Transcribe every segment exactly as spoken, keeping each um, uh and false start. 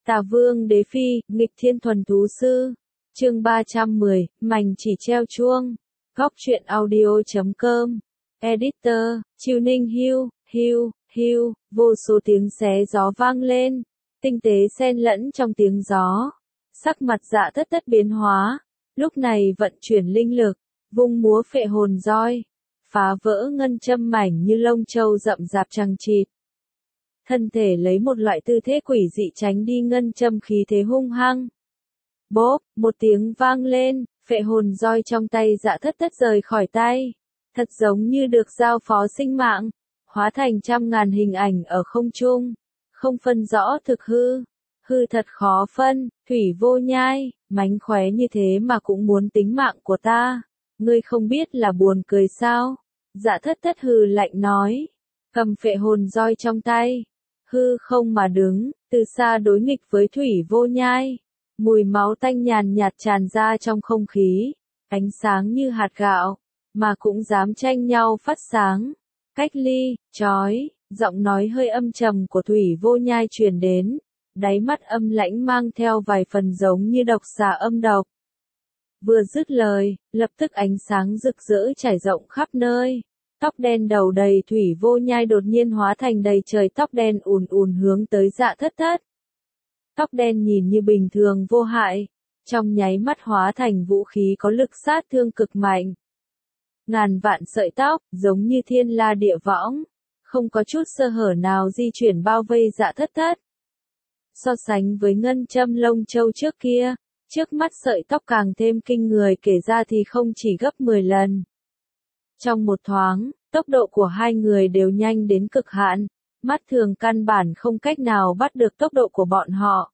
Tà Vương Đế Phi, nghịch thiên thuần thú sư. Chương ba trăm mười, mảnh chỉ treo chuông. Góc truyện audio chấm com. Editor, Chiêu Ninh Hưu, Hưu, Hưu, vô số tiếng xé gió vang lên. Tinh tế xen lẫn trong tiếng gió. Sắc mặt Dạ Thất Thất biến hóa. Lúc này vận chuyển linh lực, vung múa phệ hồn roi. Phá vỡ ngân châm mảnh như lông châu rậm rạp chằng chịt. Thân thể lấy một loại tư thế quỷ dị tránh đi ngân châm khí thế hung hăng. Bốp, một tiếng vang lên, phệ hồn roi trong tay Dạ Thất Thất rời khỏi tay. Thật giống như được giao phó sinh mạng, hóa thành trăm ngàn hình ảnh ở không trung, không phân rõ thực hư. Hư thật khó phân, Thủy Vô Nhai, mánh khóe như thế mà cũng muốn tính mạng của ta. Ngươi không biết là buồn cười sao? Dạ Thất Thất hừ lạnh nói, cầm phệ hồn roi trong tay. Hư không mà đứng, từ xa đối nghịch với Thủy Vô Nhai. Mùi máu tanh nhàn nhạt tràn ra trong không khí, ánh sáng như hạt gạo, mà cũng dám tranh nhau phát sáng. Cách ly, chói, giọng nói hơi âm trầm của Thủy Vô Nhai truyền đến, đáy mắt âm lãnh mang theo vài phần giống như độc xà âm độc. Vừa dứt lời, lập tức ánh sáng rực rỡ trải rộng khắp nơi. Tóc đen đầu đầy Thủy Vô Nhai đột nhiên hóa thành đầy trời tóc đen ùn ùn hướng tới Dạ Thất Thất. Tóc đen nhìn như bình thường vô hại, trong nháy mắt hóa thành vũ khí có lực sát thương cực mạnh. Ngàn vạn sợi tóc, giống như thiên la địa võng, không có chút sơ hở nào di chuyển bao vây Dạ Thất Thất. So sánh với ngân châm lông châu trước kia, trước mắt sợi tóc càng thêm kinh người, kể ra thì không chỉ gấp mười lần. Trong một thoáng, tốc độ của hai người đều nhanh đến cực hạn, mắt thường căn bản không cách nào bắt được tốc độ của bọn họ.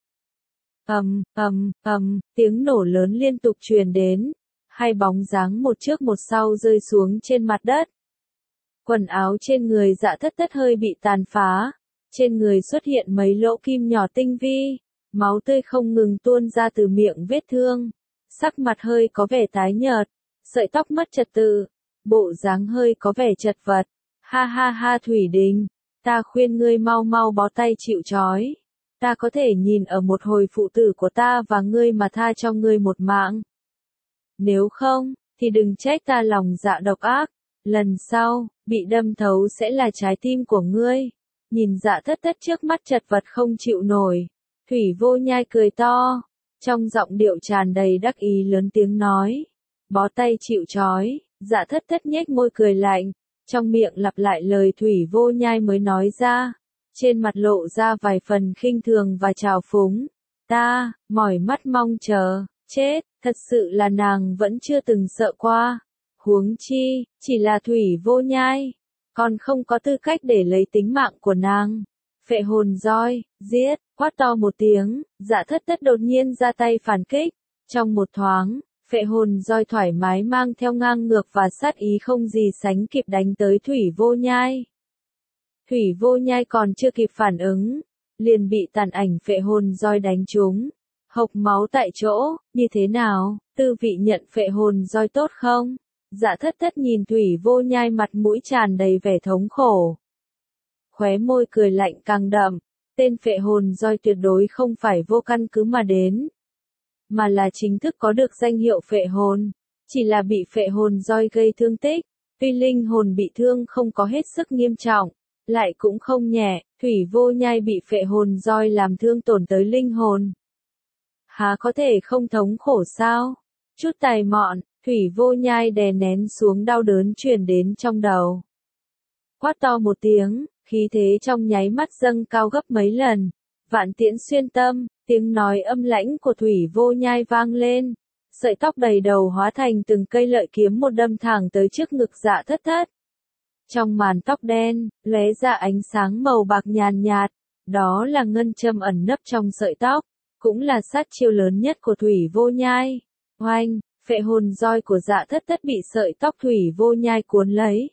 Ầm, ầm, ầm, tiếng nổ lớn liên tục truyền đến, hai bóng dáng một trước một sau rơi xuống trên mặt đất. Quần áo trên người Dạ Thất Thất hơi bị tàn phá, trên người xuất hiện mấy lỗ kim nhỏ tinh vi, máu tươi không ngừng tuôn ra từ miệng vết thương, sắc mặt hơi có vẻ tái nhợt, sợi tóc mất trật tự, bộ dáng hơi có vẻ chật vật. Ha ha ha Thủy Đình, ta khuyên ngươi mau mau bó tay chịu trói. Ta có thể nhìn ở một hồi phụ tử của ta và ngươi mà tha cho ngươi một mạng. Nếu không, thì đừng trách ta lòng dạ độc ác. Lần sau, bị đâm thấu sẽ là trái tim của ngươi. Nhìn Dạ Thất Thất trước mắt chật vật không chịu nổi. Thủy Vô Nhai cười to. Trong giọng điệu tràn đầy đắc ý lớn tiếng nói. Bó tay chịu trói. Dạ Thất Thất nhếch môi cười lạnh. Trong miệng lặp lại lời Thủy Vô Nhai mới nói ra. Trên mặt lộ ra vài phần khinh thường và trào phúng. Ta, mỏi mắt mong chờ, chết, thật sự là nàng vẫn chưa từng sợ qua. Huống chi, chỉ là Thủy Vô Nhai, còn không có tư cách để lấy tính mạng của nàng. Phệ hồn roi, giết, quát to một tiếng, Dạ Thất Thất đột nhiên ra tay phản kích. Trong một thoáng, phệ hồn roi thoải mái mang theo ngang ngược và sát ý không gì sánh kịp đánh tới Thủy Vô Nhai. Thủy Vô Nhai còn chưa kịp phản ứng, liền bị tàn ảnh phệ hồn roi đánh trúng, hộc máu tại chỗ. Như thế nào, tư vị nhận phệ hồn roi tốt không? Dạ Thất Thất nhìn Thủy Vô Nhai mặt mũi tràn đầy vẻ thống khổ. Khóe môi cười lạnh càng đậm, tên phệ hồn roi tuyệt đối không phải vô căn cứ mà đến, mà là chính thức có được danh hiệu phệ hồn, chỉ là bị phệ hồn roi gây thương tích, tuy linh hồn bị thương không có hết sức nghiêm trọng, lại cũng không nhẹ. Thủy Vô Nhai bị phệ hồn roi làm thương tổn tới linh hồn, há có thể không thống khổ sao? Chút tài mọn, Thủy Vô Nhai đè nén xuống đau đớn truyền đến trong đầu. Quát to một tiếng, khí thế trong nháy mắt dâng cao gấp mấy lần. Vạn tiễn xuyên tâm, tiếng nói âm lãnh của Thủy Vô Nhai vang lên. Sợi tóc đầy đầu hóa thành từng cây lợi kiếm một đâm thẳng tới trước ngực Dạ Thất Thất. Trong màn tóc đen, lóe ra ánh sáng màu bạc nhàn nhạt, đó là ngân châm ẩn nấp trong sợi tóc, cũng là sát chiêu lớn nhất của Thủy Vô Nhai. Oanh, phệ hồn roi của Dạ Thất Thất bị sợi tóc Thủy Vô Nhai cuốn lấy,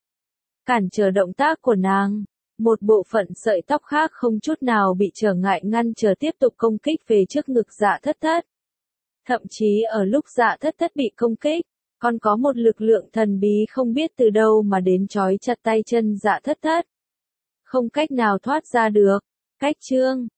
cản trở động tác của nàng. Một bộ phận sợi tóc khác không chút nào bị trở ngại ngăn trở tiếp tục công kích về trước ngực Dạ Thất Thất. Thậm chí ở lúc Dạ Thất Thất bị công kích, còn có một lực lượng thần bí không biết từ đâu mà đến trói chặt tay chân Dạ Thất Thất, không cách nào thoát ra được. Cách chương